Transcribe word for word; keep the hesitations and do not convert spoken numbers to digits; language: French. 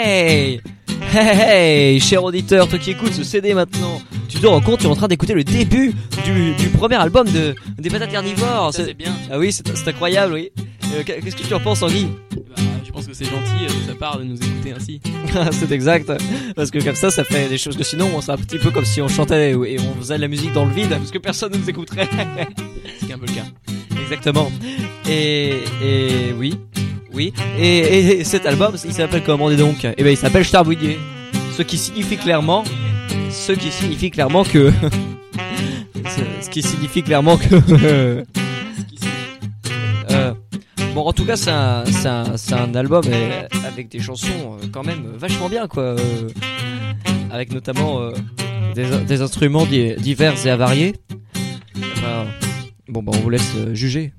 Hey Hey hey, cher auditeur, toi qui écoutes ce C D maintenant, tu te rends compte, tu es en train d'écouter le début du, du premier album de, des Patates Carnivores. Ça c'est bien. Ah oui, c'est, c'est incroyable, oui. Euh, qu'est-ce que tu en penses, Tanguy? Bah, je pense que c'est gentil euh, de sa part de nous écouter ainsi. C'est exact, parce que comme ça, ça fait des choses que sinon, c'est un petit peu comme si on chantait et on faisait de la musique dans le vide, parce que personne ne nous écouterait. C'est un peu le cas. Exactement. Et, et oui, oui. Et, et cet album, il s'appelle comment, dis donc? Eh ben, il s'appelle Charbouillier. Ce qui signifie clairement, ce qui signifie clairement que, ce qui signifie clairement que, euh, bon, en tout cas, c'est un, c'est un, c'est un album avec des chansons quand même vachement bien, quoi. Euh, avec notamment euh, des, des instruments divers et avariés. Enfin, bon, bah, on vous laisse juger.